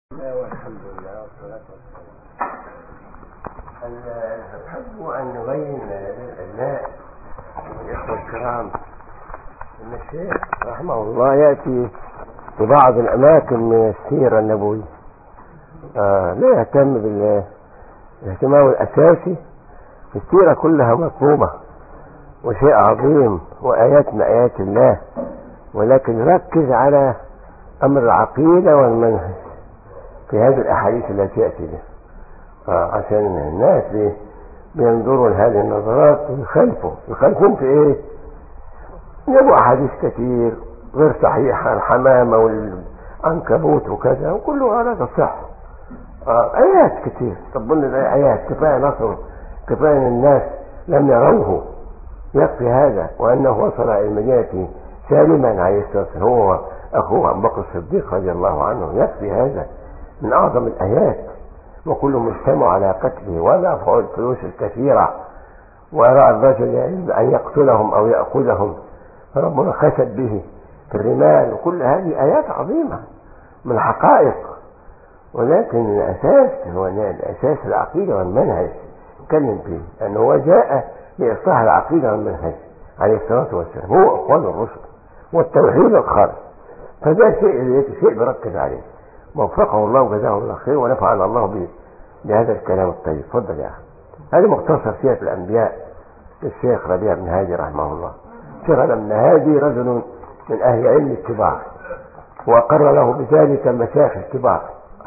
والحمد لله والصلاة والسلام. نحب أن نبين للأبناء والإخوة الكرام أن الشيخ رحمه الله يأتي في بعض الأماكن من السيرة النبوية، لا يهتم بالاهتمام الأساسي. السيرة كلها مطلوبة وشيء عظيم وآيات من آيات الله، ولكن ركز على أمر العقيدة والمنهج في هذه الأحاديث التي يأتي بها، عشان الناس بينظروا لهذه النظرات ويخالفون في إيه؟ يبقوا أحاديث كثير غير صحيحة، الحمامة والعنكبوت وكذا، وكله لا تصح. آيات كثير، طب لنا آيات كفاية نصر، كفاية أن الناس لم يروه، يكفي هذا. وأنه وصل إلى المدينة سالما عليه الصلاة والسلام هو أخوه أبو بكر الصديق رضي الله عنه، يكفي هذا من أعظم الآيات. وكل مجتمع على قتله ودفع الفلوس الكثيرة، ورأى الرجل أن يقتلهم أو يأخذهم فربنا خسد به في الرمال، وكل هذه آيات عظيمة من الحقائق. ولكن الأساس هو الأساس العقيدة والمنهج كلم فيه، لأنه هو جاء لإصلاح العقيدة والمنهج عليه الصلاة والسلام، هو أقوال الرسل والتوحيد الخالص. فده شيء بركز عليه. وفقه الله وجزاه الله خير، ونفعل الله بهذا الكلام الطيب. تفضل يا أخي. هذا مختصر سيرة الأنبياء للشيخ ربيع بن هادي رحمه الله. الشيخ ربيع بن هادي رجل من أهل علم الكبار، وأقر له بذلك المشايخ الكبار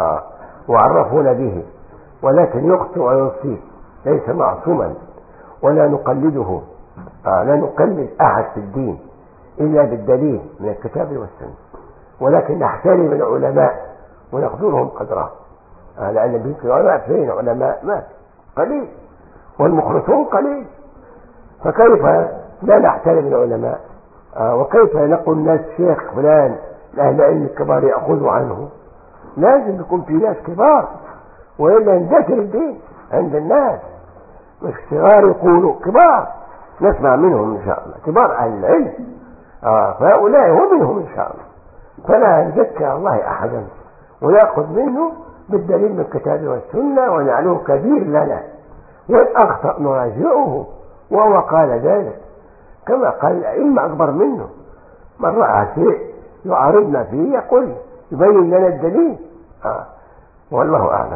وعرفون به، ولكن يخطئ ويصيب، ليس معصوما، ولا نقلده، لا نقلد أحد في الدين إلا بالدليل من الكتاب والسنة، ولكن نحترم العلماء ونقدرهم قدرهم، لأن بيت العلماء فين علماء ما قليل، والمخلصون قليل. فكيف لا نحترم العلماء؟ وكيف نقول الناس شيخ فلان لأهل علم الكبار يأخذوا عنه؟ لازم يكون في ناس كبار، وإلا يندثر الدين عند الناس. مش صغار يقولوا كبار، نسمع منهم إن شاء الله، كبار أهل العلم، فهؤلاء ومنهم إن شاء الله. فلا نزكى الله أحدا، ونأخذ منه بالدليل من الكتاب والسنة، ونعلوه كبير لنا، وإن أخطأ نراجعه، وهو قال ذلك كما قال الأئمة أكبر منه. من رأى شيء يعارضنا فيه يقول، يبين لنا الدليل. والله أعلم.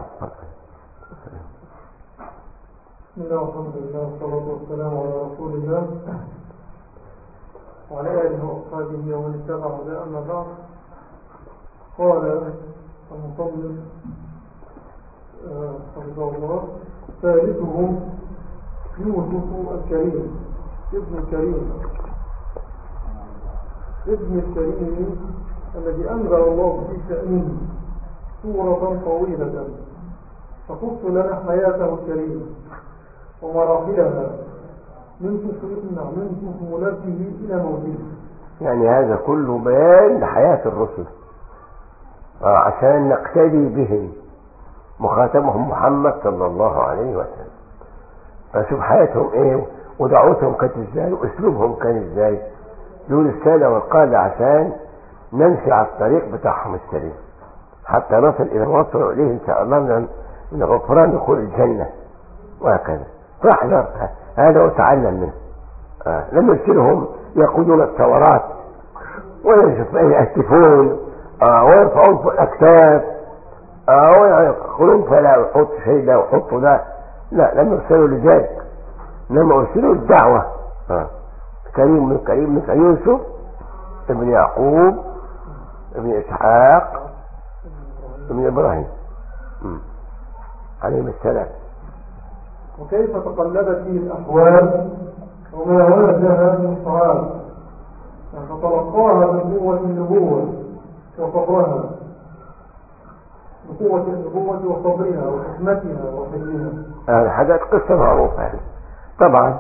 بسم الله والحمد لله والصلاة والسلام على رسول الله وعلى آله وأصحابه ومن اتبع هداه. أما بعد، قال المصنف حفظه الله: ثالثهم يوسف الكريم ابن الكريم الذي أنزل الله في شأنه سورة طويلة تخص لنا حياته الكريمة ومراحلها من طفولته إلى موته. يعني هذا كله بيان لحياة الرسل، عشان نقتدي بهم، مخاتمهم محمد صلى الله عليه وسلم. فشوف حياتهم ايه، ودعوتهم كانت ازاي، واسلوبهم كان ازاي، دول السادة والقادة، عشان نمشي على الطريق بتاعهم السليم حتى نصل الى الوصول اليه ان شاء الله من غفران دخول الجنة وهكذا. فاحذر هذا وتعلم منه. لم يرسلهم يقودون الثورات ويهتفون ويرفعون في الأكتاف ويقولون فلا يحط شيء لا يحطوا لا، لم يرسلوا لذلك، لم يرسلوا الدعوة. كريم من يوسف ابن يعقوب ابن إسحاق ابن إبراهيم عليهم السلام. وكيف تقلبت فيه الأحوال وما واجه من صعاب، فتلقاها من قوة النبوة وصبرها، بقوة النبوة وصبرها وحكمتها وحلمها. هذه حاجات قصة معروفة طبعا.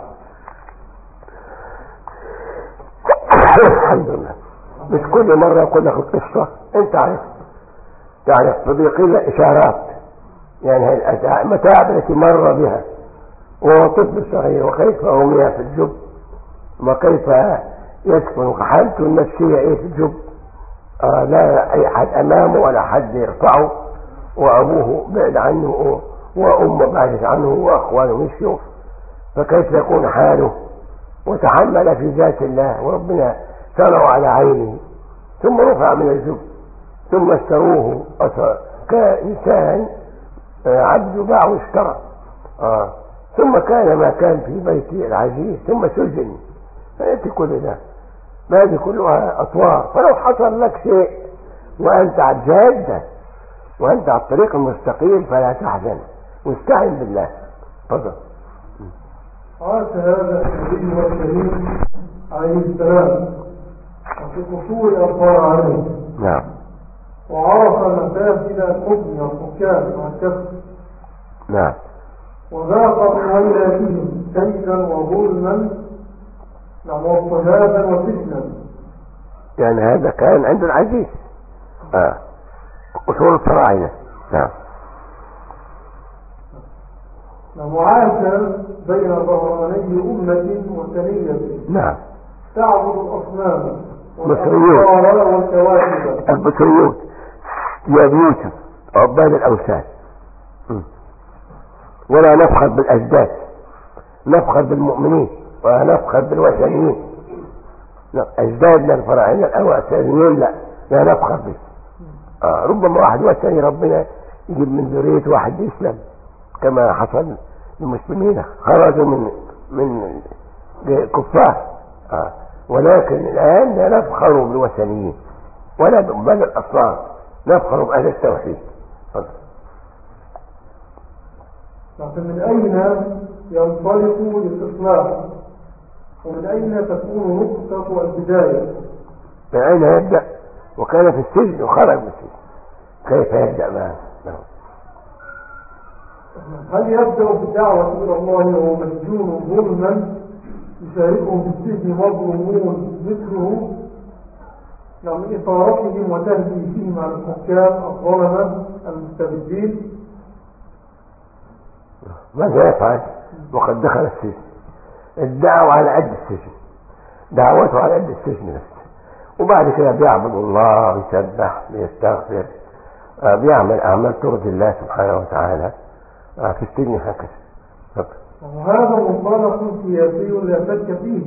الحمد لله. مش كل مرة يقول لك القصة انت تعرف صديقي إشارات، يعني المتاعب التي مر بها وهو طفل صغير، وكيف أمي في الجب، وكيف يسكن حالته النفسية ايه في الجب، لا أي حد أمامه ولا حد يرفعه، وأبوه بعد عنه وأمه بعدت عنه وأخوانه مشيوا، فكيف يكون حاله؟ وتحمل في ذات الله وربنا سروا على عينه، ثم رفع من الجب، ثم اشتروه كإنسان عبد باع واشترى، ثم كان ما كان في بيته العزيز، ثم سجن. فيأتي كل ده، هذه كلها أطوار. فلو حصل لك شيء وأنت على الجادة وأنت على الطريق المستقيم فلا تحزن واستعن بالله. تفضل. عاش هذا النبي الكريم عليه السلام وفي قصور أطفال عليه. نعم. وعرف مفاسد الحكم والحكام والكفر. نعم. وذاق من ولادهم كيدا وظلما واضطهادا وفتنا. يعني هذا كان عند العزيز أصول الفراعنة. نعم. وعاش بين ظهراني أمة وثنية. نعم. تعبد الأصنام والأبصار والكواكب. البصريون يا بيوتهم عباد الأوثان. ولا نفخر بالأجداد، نفخر بالمؤمنين ونفخر بالوثنيين. أجدادنا الفراعنة الأوثانيين لا نفخر به. ربما واحد وثني ربنا يجيب من ذرية واحد يسلم، كما حصل للمسلمين خرجوا من كفار. ولكن الآن لا نفخر بالوثنيين ولا بل الأصنام، نفخر بأهل التوحيد. لكن من أين ينطلق للإصلاح؟ ومن أين تكون نقطة البداية؟ من أين يبدأ؟ وكان في السجن وخرج من السجن، كيف يبدأ معه؟ هل يبدأ بالدعوة إلى الله وهو مسجون ظلما يشاركهم في السجن مظلومون مثله، من إثارتهم وتهديدهم على الحكام الظلمة المستبدين؟ ماذا يفعل وقد دخل السجن؟ الدعوة على قد السجن، دعوته على قد السجن بس، وبعد كده بيعبد الله ويسبح ويستغفر، بيعمل أعمال ترضي الله سبحانه وتعالى في السجن هكذا. وهذا منطلق سياسي لا شك فيه،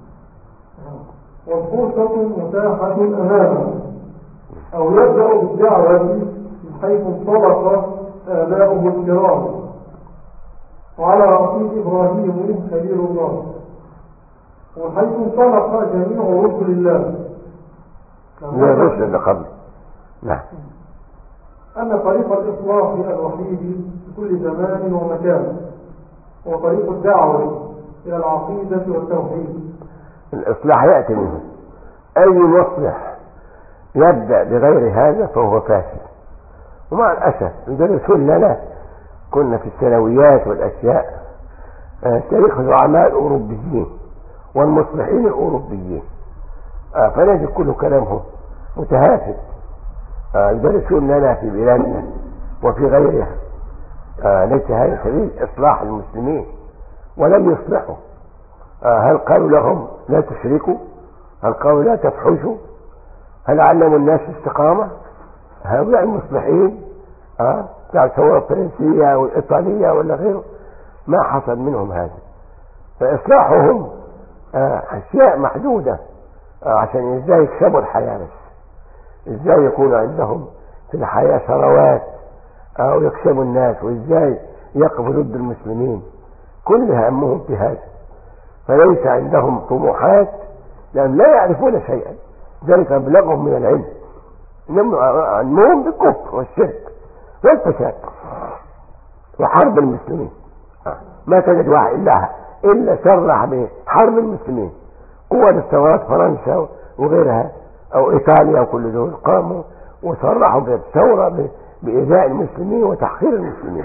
والفرصة متاحة أمامه. أو يبدأ بالدعوة من حيث انطلق آباؤه الكرام، وعلى رأسه إبراهيم خليل الله، وحيث انطلق جميع رسل الله من الرسل اللي قبل. نعم. أن طريق الإصلاح الوحيد في كل زمان ومكان هو طريق الدعوة إلى العقيدة والتوحيد. الإصلاح يأتي منه، أي مصلح يبدأ بغير هذا فهو فاسد. ومع الأسف يدرسون لنا، كنا في الثانويات والأشياء تاريخ الزعماء الأوروبيين والمصلحين الأوروبيين، فنجد كل كلامهم متهافت. يدرسون لنا في بلادنا وفي غيرها، ليس هذا سبيل إصلاح المسلمين، ولم يصلحوا. هل قالوا لهم لا تشركوا؟ هل قالوا لا تفحشوا؟ هل علموا الناس استقامة؟ هؤلاء المصلحين بتاع الثورة الفرنسية والإيطالية ولا غيره ما حصل منهم هذا. فإصلاحهم أشياء محدودة عشان إزاي يكسبوا الحياة، بس إزاي يكون عندهم في الحياة ثروات أو يكسبوا الناس، وإزاي يقفوا ضد المسلمين. كل همهم في هذا، فليس عندهم طموحات لأن لا يعرفون شيئا، ذلك أبلغهم من العلم، علمهم بالكفر والشرك والفساد وحرب المسلمين. ما تجد واحد إلا سرح بحرب المسلمين. قوة الثورات فرنسا وغيرها أو إيطاليا وكل دول قاموا وصرحوا بالثورة بإيذاء المسلمين وتحقير المسلمين.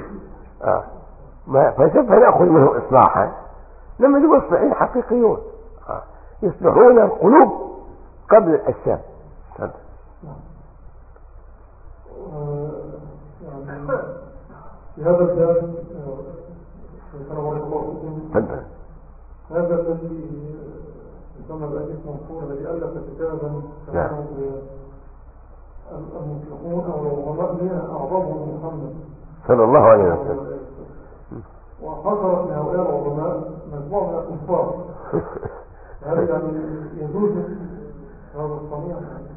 فسوف نأخذ منه إصلاحا لما يجب مصلحين حقيقيون يصلحون القلوب قبل الأجسام. في هذا الباب هذا الذي يسمى الأليف منصور الذي ألف كتابا المطلقون أو العظماء من أعظمهم محمد صلى الله عليه وسلم. وحصلت من هؤلاء العظماء مجموعة من الكفار. هل يعني يجوز هذا الصنيع؟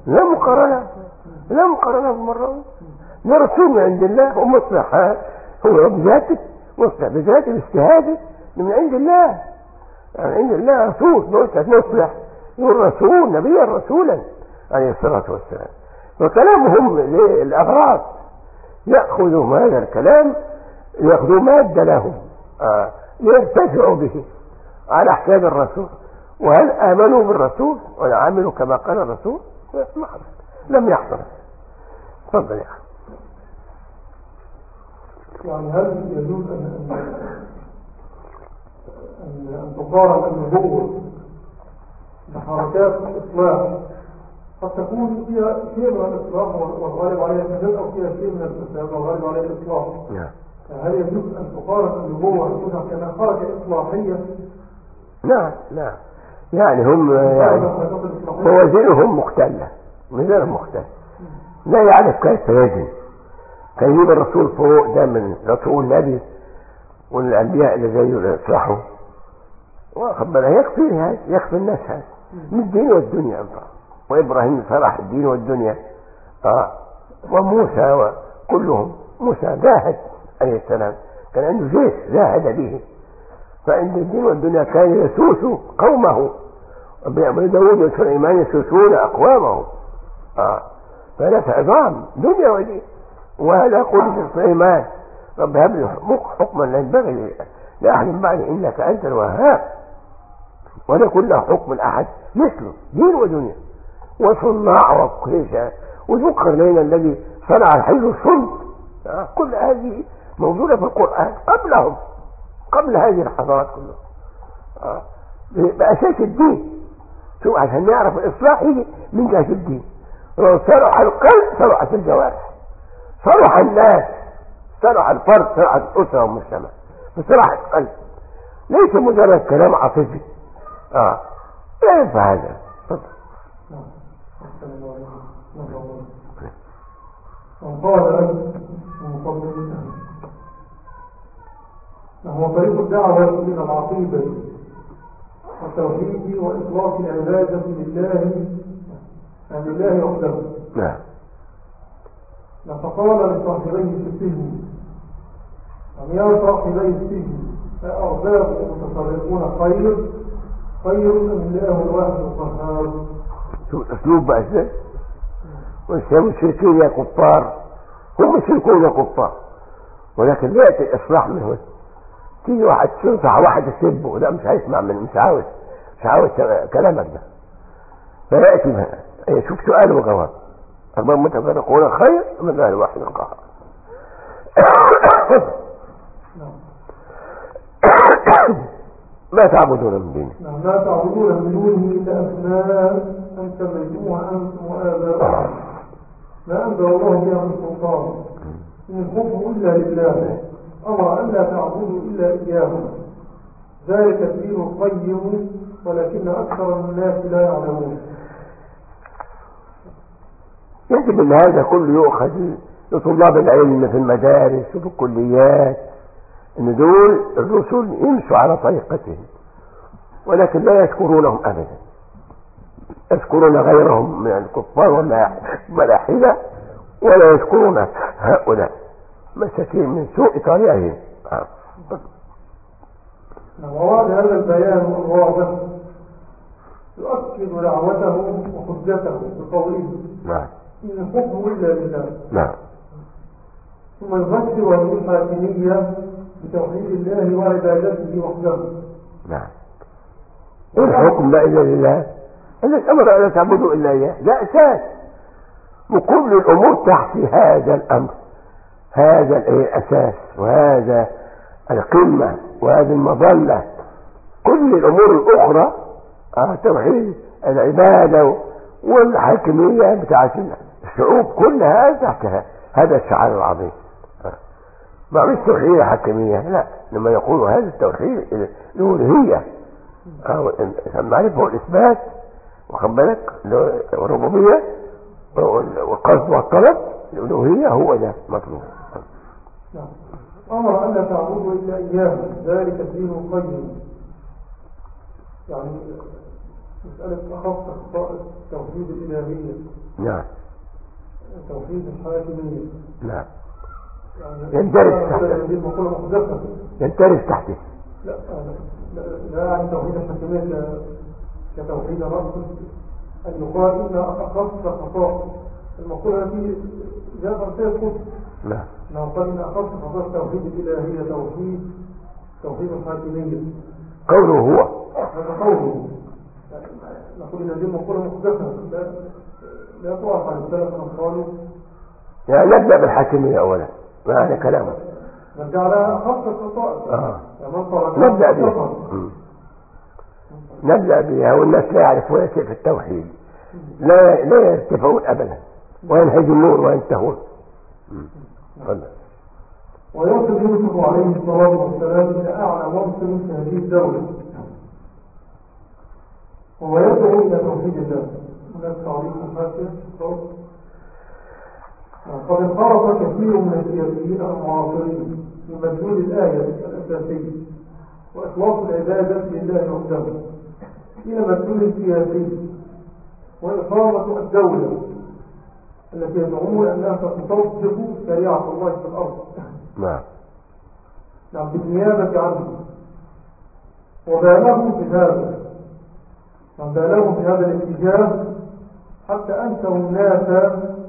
لا مقارنة بالمرة. ده رسول من عند الله ومصلح، هو بذاته مصلح بذاته باجتهاده من عند الله، يعني عند الله رسول مصلح، يقول رسول نبيا رسولا عليه الصلاة والسلام. وكلامهم للأغراض، يأخذوا هذا الكلام يأخذوا مادة لهم ليرتفعوا به على حساب الرسول. وهل آمنوا بالرسول ولا عملوا كما قال الرسول؟ لم يحصل. تفضل يا أخي. يعني هل يجوز أن تقارن النبوة بحركات الإصلاح قد تكون فيها شيء من الإصلاح والغالب عليها الفساد، أو فيها شيء من الفساد والغالب عليها الإصلاح؟ هل يجوز أن تقارن النبوة أن كانها حركة إصلاحية؟ لا يعني هم يعني موازينهم مختلة، ميزانهم مختلف، لا يعرف كيف يجب. كان يجيب الرسول فوق ده من رسول نبي والأنبياء اللي زيه يصلحوا، واخد بالك يكفي الناس هذا من الدين والدنيا أنت. وإبراهيم صلح الدين والدنيا وموسى وكلهم. موسى جاهد عليه السلام، كان عنده جيش جاهد به، فعند الدين والدنيا كان يسوس قومه. داود وسليمان يسوسون أقوامهم، فلك عظام دنيا ودين. وهذا قول سليمان رب هب لي حكما لا ينبغي لأحد بعد إنك أنت الوهاب ولا كل حكم أحد مثله دين ودنيا وصناع وكيشة وذو القرنين الذي صنع الحي الصلب. كل هذه موجودة في القرآن قبلهم، قبل هذه الحضارات كلها بأساس الدين. شو عشان نعرف الإصلاح يجي من جهة الدين. لو صلح القلب صلحت الجوارح، صلح الناس، صلح الفرد، صلح الأسرة والمجتمع، فصلح القلب ليس مجرد كلام عاطفي. لا ينفع هذا. هو طريق الدعوة إلى العقيدة والتوحيد وإخلاص العبادة لله وحده. فقال لصاحبيه في السجن يا صاحبي السجن أأرباب متفرقون خير من الله الواحد القهار. شو الأسلوب بقى ازاي؟ والمشركين يا كفار، هم مشركون يا كفار، ولكن لا يأتي الإصلاح منه. تيجي واحد تنصح واحد تسبه، لا مش هيسمع منه، مش عاوز كلامك ده. فيأتي يشوف سؤال وجواب. أرباب متفرقون خير من الله الواحد القهار. ما تعبدون من دونه. ما تعبدون من دونه إلا أسماء أن سميتموها أنتم وآباؤكم ما أنزل الله بها من سلطان إن الحكم إلا لله أمر أن لا تعبدوا إلا إياه ذلك الدين القيم ولكن أكثر الناس لا يعلمون. يجب أن هذا كله يؤخذ لطلاب العلم في المدارس وفي الكليات، ان دول الرسل يمشوا على طريقتهم، ولكن لا يذكرونهم ابدا، يذكرون غيرهم من الكفار والملاحدة ولا يذكرون هؤلاء مساكين من سوء طريقهم. وبعد هذا البيان الواضح يؤكد دعوته وحجته بقوله إن الحكم إلا لله. ثم يفسر هذه الحاكمية بتوحيد الله وعبادته وحده. الحكم لا إلا لله، الأمر أن تعبدوا إلا إياه، لا أساس، وكل الأمور تحت هذا الأمر، هذا الأساس وهذا القمة وهذه المظلة. كل الأمور الأخرى توحيد العبادة والحاكمية بتاعت الشعوب كلها تحت هذا الشعار العظيم. ما مش توحيد الحاكمية، لا، لما يقولوا هذا التوحيد الألوهية المعرفة والإثبات، واخد بالك، الربوبية والقصد والطلب الألوهية هو ده مطلوب. نعم. أمر أن لا تعبدوا إلا إياه، ذلك الدين القيم. يعني مسألة أخص خصائص توحيد الإلهية. نعم. توحيد الحاكمية. نعم. يعني يندرج تحته. يندرج تحته. لا يعني توحيد الحاكمية كتوحيد الرأس أن يقال إن أخص خصائص المقولة التي جاءت عن سيد قطب. لا. أنه قال إن أخص خصائص توحيد الإلهية توحيد الحاكمية. قوله هو. هذا قوله. نقول إن هذه المقولة محدثة لا تعرف عن السلف من قالوا. يعني نبدأ بالحاكمية أولا، ما هذا كلامه. نرجع على خص الخصائص. نبدأ بها والناس لا يعرفون كيف التوحيد، لا يرتفعون أبدا وينهزمون وينتهون. ويصل يوسف عليه الصلاة والسلام إلى أعلى منصب في هذه الدولة، وهو يدعو إلى توحيد الله. هناك تعليق حاسم قد انصرف كثير من السياسيين المعاصرين من مدلول الآية الأساسية وإخلاص العبادة لله وحده إلى مدلول سياسي وإقامة الدولة التي يدعون أنها تصدق شريعة الله في الأرض. نعم. بالنيابة عنه. وبالغوا في هذا الاتجاه حتى أنسوا الناس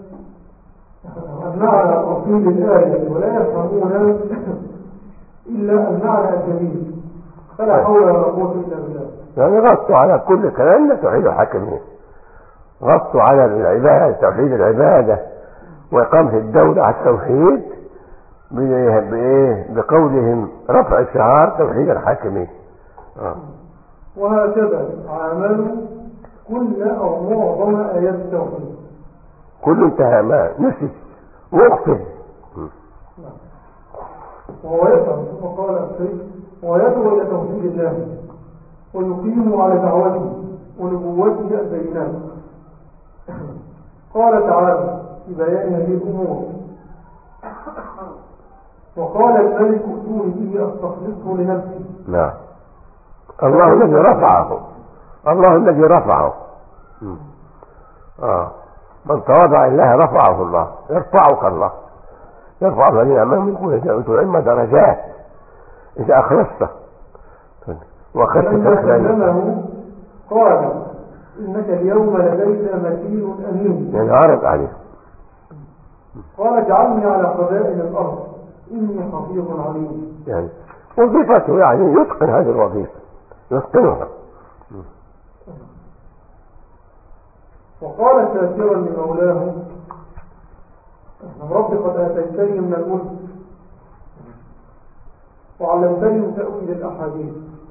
المعنى الأصيل للآية ولا يفهمون إلا المعنى الجديد، فلا حول ولا قوة إلا بالله. يعني غطوا على كل كلام توحيد الحاكمية، غطوا على العبادة توحيد العبادة وإقامة الدولة على التوحيد بقولهم رفع شعار توحيد الحاكمية. وهكذا عملوا كل أو معظم آيات التوحيد. كل انتهى ما نسي واغفر. وهو يفهم ثم قال الشيخ ويدعو إلى توحيد الله ويقيم على دعوته ونبوته البينات. قال تعالى في بيان هذه الأمور وقال الملك ائتوني به أستخلصه لنفسي. نعم. الله الذي رفعه. من تواضع الله رفعه الله، يرفعك الله، يرفع الذين امنوا منكم ويؤتوا العلم درجات اذا اخلصت واخذت كلمه قال انك اليوم لدينا مكين امين، يعني عارض عليه. قال اجعلني على خزائن الارض اني حفيظ عليم. يعني وظيفته يعني يتقن هذه الوظيفه، يتقنها. وقال شاكرا لمولاه رب قد آتيتني من الملك وعلمتني من تأويل الأحاديث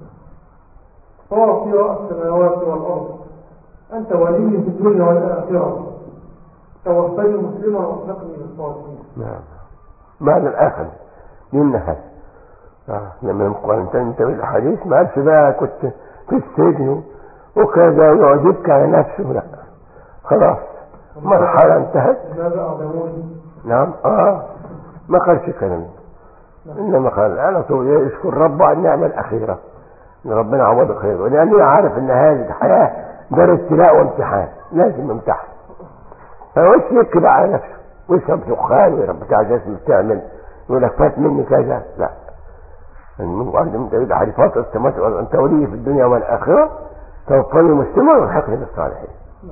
فاطر السماوات والأرض أنت ولي في الدنيا والآخرة توفني مسلما وارزقني بالصالحين. نعم. معنى الآخر منها لما قال انت بالحديث ما قالش بقى كنت في السجن وكذا يعجبك على نفسه، لا خلاص مرحلة انتهت. ماذا أعلموني؟ نعم. ما قالش كلام، إنما قال على طول يشكر ربه على النعمة الأخيرة إن ربنا عوضه خير، ولأنه عارف إن هذه الحياة دار ابتلاء وامتحان لازم يمتحن، فوش يكذب على نفسه ويشرب دخان ويرب بتاع جسم بتعمل يقول لك فات مني كذا، لا. من قال من تريد حريفات السماوات والأرض أنت ولي في الدنيا والآخرة توفني مسلما والحقني بالصالحين.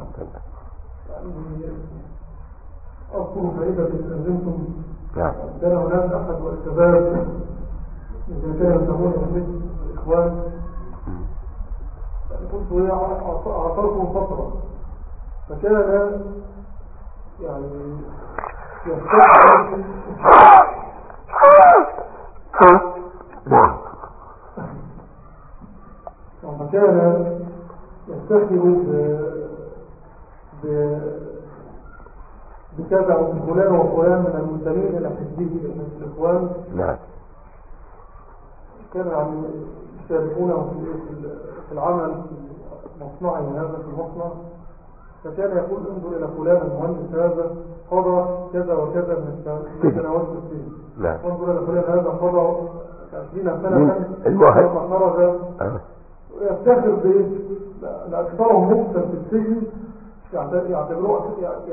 أذكر فائدة استخدمتم. نعم. كان هناك أحد الشباب الذين كانوا يسمون مثل الإخوان، قلت هي أعطاكم فترة فكان يعني فكان يستخدم بكذا فلان وفلان من المنتمين الى حزبه الاخوان. نعم. كانوا يعني يشاركونه في العمل في مصنعه هذا في المصنع، فكان يقول انظر إلى فلان المهندس هذا قضى كذا وكذا من سنوات السنين. انظر إلى فلان هذا قضى 20 سنة ثم خرج. يفتخر بإيه؟ لأكثرهم مقتل في السجن يعتبروه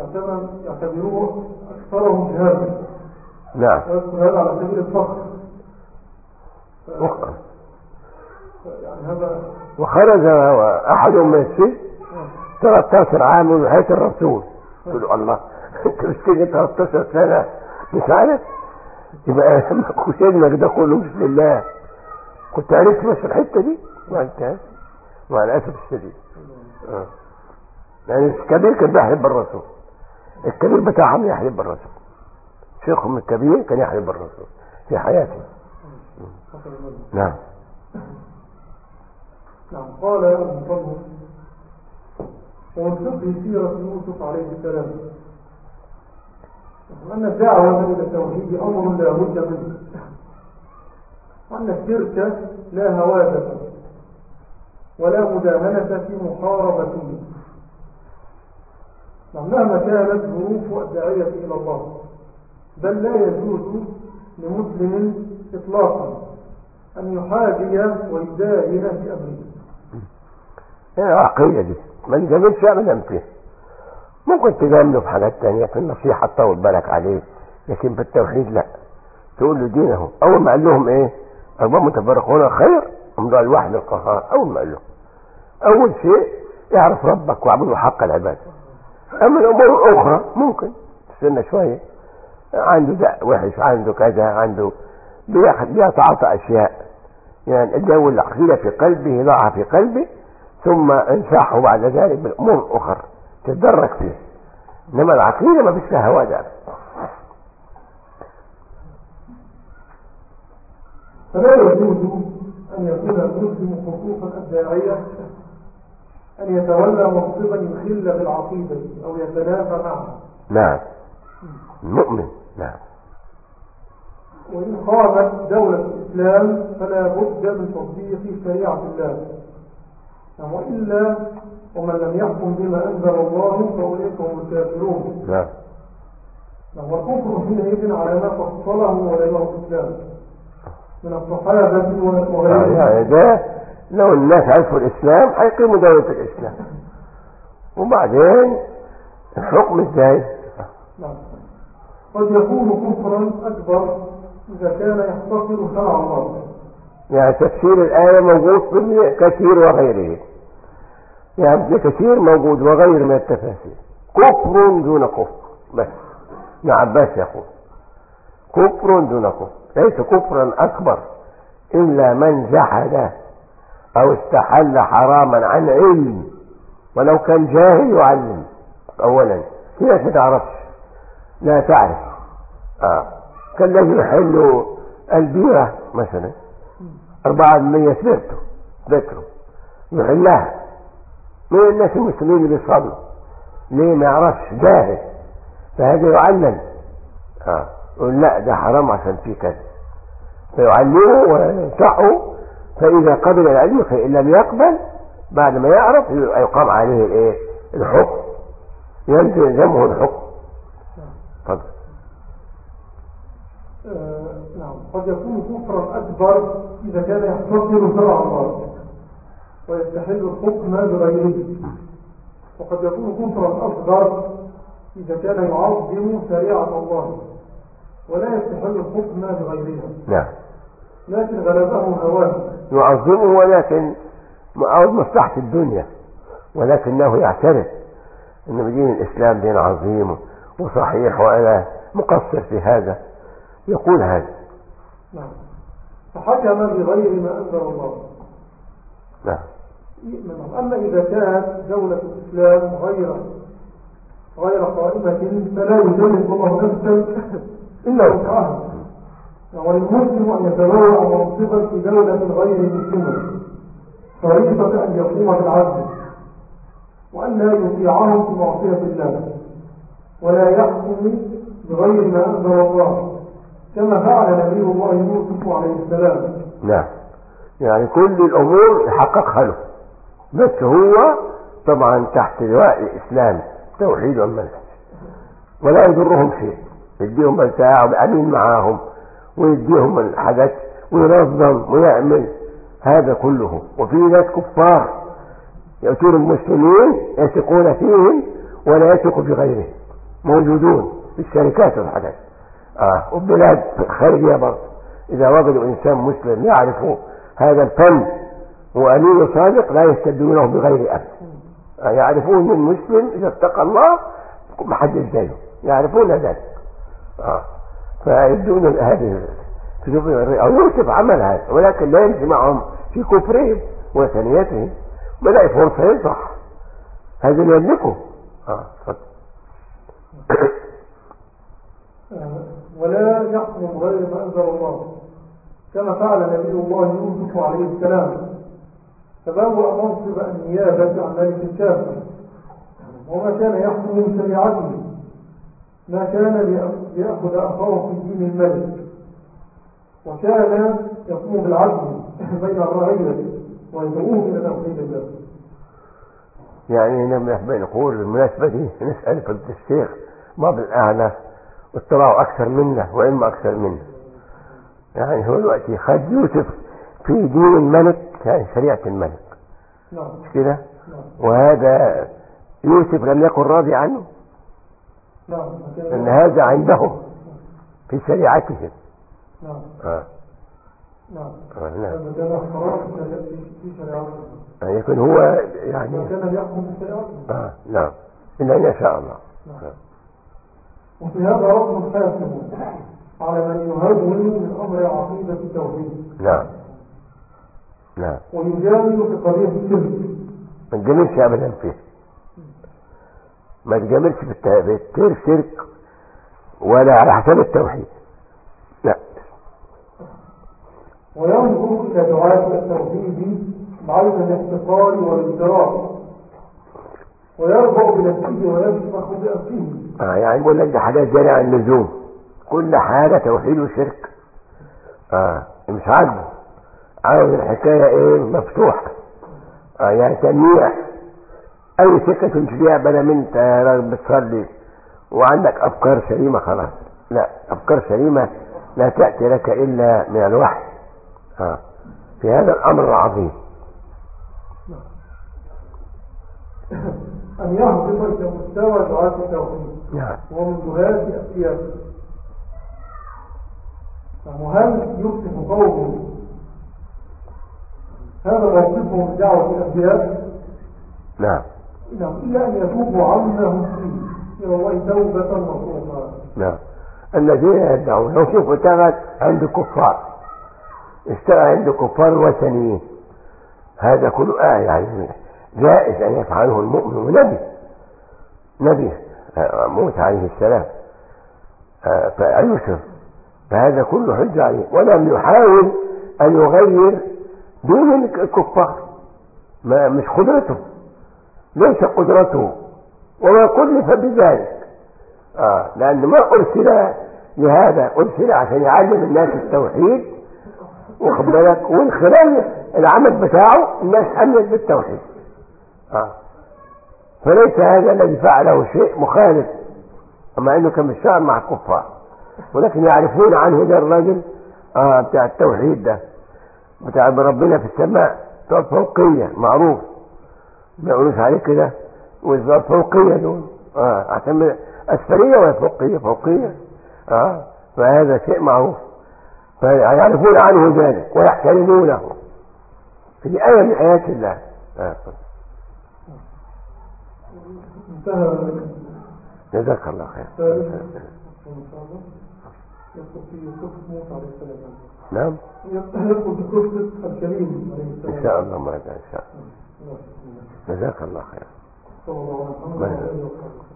أكثرهم جهادا. نعم. ويذكر هذا على سبيل الفخر. يعني هذا وخرج أحدهم من السجن 13 عام من حياة الرسول. يقولوا الله انت بالسجن 13 سنة مش عارف؟ يبقى سجنك ده كله بسم الله كنت عرفت بس الحتة دي ما انتهاش مع الأسف الشديد. يعني الكبير كان يحلف بالرسول، الكبير بتاعهم يحلف بالرسول، شيخهم الكبير كان يحلف بالرسول في حياته. نعم. نعم. قال المصنف ومن فقه سيرة يوسف عليه السلام أن الدعوة إلى التوحيد أمر لا بد منه، وأن الشرك لا هوادة ولا مداهنة في محاربته مهما كانت ظروف الداعية إلى الله، بل لا يجوز لمسلم إطلاقا أن يحاجي ويداهن في أمره. هي عقيدة دي ما نجاملش أبدا فيها. ممكن تجامله في حاجات تانية، في النصيحة تطول بالك عليه، لكن في التوحيد لا. تقول له دينه أول ما قال لهم إيه أرباب متفرقون خير أمضى الواحد القهار. أول ما قال لهم أول شيء يعرف ربك واعبده حق العبادة. أما الأمور الأخرى ممكن تستنى شوية، عنده داء وحش، عنده كذا، عنده بيتعاطى أشياء، يعني الجو العقيدة في قلبه ضعها في قلبه، ثم انصحه بعد ذلك بالأمور الأخرى تتدرج فيه. إنما العقيدة ما فيش لها هوادة. فلا يجوز أن يكون المسلم خصوصا الداعية أن يتولى منصبا يخل بالعقيدة أو يتنافى معها. نعم. المؤمن. نعم. وإن قامت دولة الإسلام فلا بد من تطبيق شريعة الله، وإلا ومن لم يحكم بما أنزل الله فأولئك هم الكافرون. نعم. والكفر حينئذ على ما فصله وليمه الإسلام من الصحابة وغيرهم. يعني ده لو الناس عرفوا الإسلام هيقيموا دولة الإسلام، وبعدين الحكم ازاي؟ نعم. قد يكون كفرا أكبر إذا كان يختصر شرع الله. يعني تفسير الآية موجود في كثير وغيره، يعني ابن كثير موجود وغير من التفاسير. كفر دون كفر بس. ابن عباس يقول كفر دون كفر، ليس كفرا أكبر إلا من جحد أو استحل حراما عن علم، ولو كان جاهل يعلم. أولا في ناس ما تعرفش، لا تعرف. كالذي يحل البيرة مثلا 4% ذكره يحلها من الناس المسلمين اللي بيصلوا، ليه؟ ما يعرفش، جاهل، فهذا يعلم. يقول لا ده حرام عشان فيه كذا، فيعلمه وينصحه، فإذا قبل العلم فإن لم يقبل بعد ما يعرف يقام عليه الايه الحكم، يلزمه الحكم. تفضل. نعم. قد يكون كفرا أكبر إذا كان يختصر شرع الله ويستحل الحكم بغيره، وقد يكون كفرا أصغر إذا كان يعظم شريعة الله ولا يستحل الحكم بغيرها. نعم. لكن غلبه هواه، يعظمه ولكن مصلحة الدنيا، ولكنه يعترف أن دين الإسلام دين عظيم وصحيح وأنا مقصر في هذا، يقول هذا. نعم. فحكم بغير ما أنزل الله. نعم. أما إذا كانت دولة الإسلام غير قائمة فلا يجلد الله نفسا إلا وسعها، وللمسلم أن يتبوأ منصبا في دولة غير مسلمة شريطة أن يقوم بالعدل، وأن لا يطيعهم في معصية الله، ولا يحكم بغير ما أنزل الله كما فعل نبي الله يوسف عليه السلام. نعم. يعني كل الأمور يحققها له، بس هو طبعا تحت لواء الإسلام توحيد والمنهج، ولا يضرهم شيء، يديهم الساعة ويأمين معاهم ويديهم الحاجات وينظم ويعمل هذا كله. وفي ناس كفار يأتون المسلمين يثقون فيهم ولا يثقوا في غيرهم، موجودون في الشركات والحاجات وبلاد خارجية برضه. إذا وجدوا إنسان مسلم يعرف هذا الفن وأمين صادق لا يستبدلونه بغير أمن. يعرفون المسلم إذا اتقى الله محدش زيه، يعرفون ذلك. فيبدون هذه أو يوسف عمل هذا، ولكن لا يمشي معهم في كفرهم وثنيتهم، بدأ فرصة ينصح هذا اللي يملكه. ولا يحكم غير ما أنزل الله، كما فعل نبي الله يوسف عليه السلام، فبوأ منصب النيابة عن ملك الكافر، وما كان يحكم من شريعته، ما كان ليأخذ أخاه في دين الملك، وكان يقوم بالعدل بين الرعية ويدعوه إلى توحيد الله. يعني لما نقول بالمناسبة دي نسأل فضيلة الشيخ بعض الأعلى اطلعوا أكثر منا وعلم أكثر منا. يعني هو دلوقتي خد يوسف في دين الملك، يعني شريعة الملك، مش كده؟ وهذا يوسف لم يكن راضي عنه، أن هذا عندهم في شريعتهم. يكون هو يعني كان يحكم بشريعته. نعم إلا إن شاء الله. وفي هذا رقم حاسم على من يهون من أمر عقيدة التوحيد. نعم نعم. ويجامل في قضية الشرك، ما تجاملش أبدا فيه، ما تجاملش في الشرك ولا على حساب التوحيد. لا. وينظر إلى دعاة التوحيد بعين الاحتقار والازدراء، ويرفع بنفسه ويشمخ بأنفه. يعني يقول لك ده حاجات جارية عن اللزوم، كل حاجة توحيد وشرك. مش عاوز الحكاية ايه مفتوحة. يعني تنميع اي سكة تمشي فيها بدل من انت راجل بتصلي وعندك افكار سليمة خلاص. لا، افكار سليمة لا تأتي لك الا من الوحي في هذا الامر العظيم. أن يهبط إلى مستوى دعاة التوحيد ومن دعاة السياسة. وهل يكتب قومه هذا موقفهم دعوة الأنبياء؟ نعم. إلا أن يتوبوا عما فيه إلى الله توبة نصوحا. نعم. الذين يدعون لو شوفوا اشتغل عند كفار، اشتغل عند كفار وثنيين، هذا كله يعني جائز أن يفعله المؤمن ونبي موسى عليه السلام فيوسف، فهذا كله حجة عليه، ولم يحاول أن يغير دين الكفار، مش قدرته، ليس قدرته، وما كلف بذلك. لأن ما أرسل لهذا، أرسل عشان يعلم الناس التوحيد، واخد بالك، ومن خلال العمل بتاعه الناس أمنت بالتوحيد. فليس هذا الذي فعله شيء مخالف، أما أنه كان بالشعر مع الكفار، ولكن يعرفون عنه ده الرجل بتاع التوحيد ده بتاع ربنا في السماء، فوقية معروف، ما يقولوش عليه كده، والفوقية دول عشان أسفلية ولا فوقية فهذا شيء معروف، فيعرفون عنه ذلك ويحترمونه. في آية من آيات الله. جزاك الله خير. نعم. يدخل في قصة الكريم عليه السلام إن شاء الله، ما إن شاء الله. جزاك الله خير.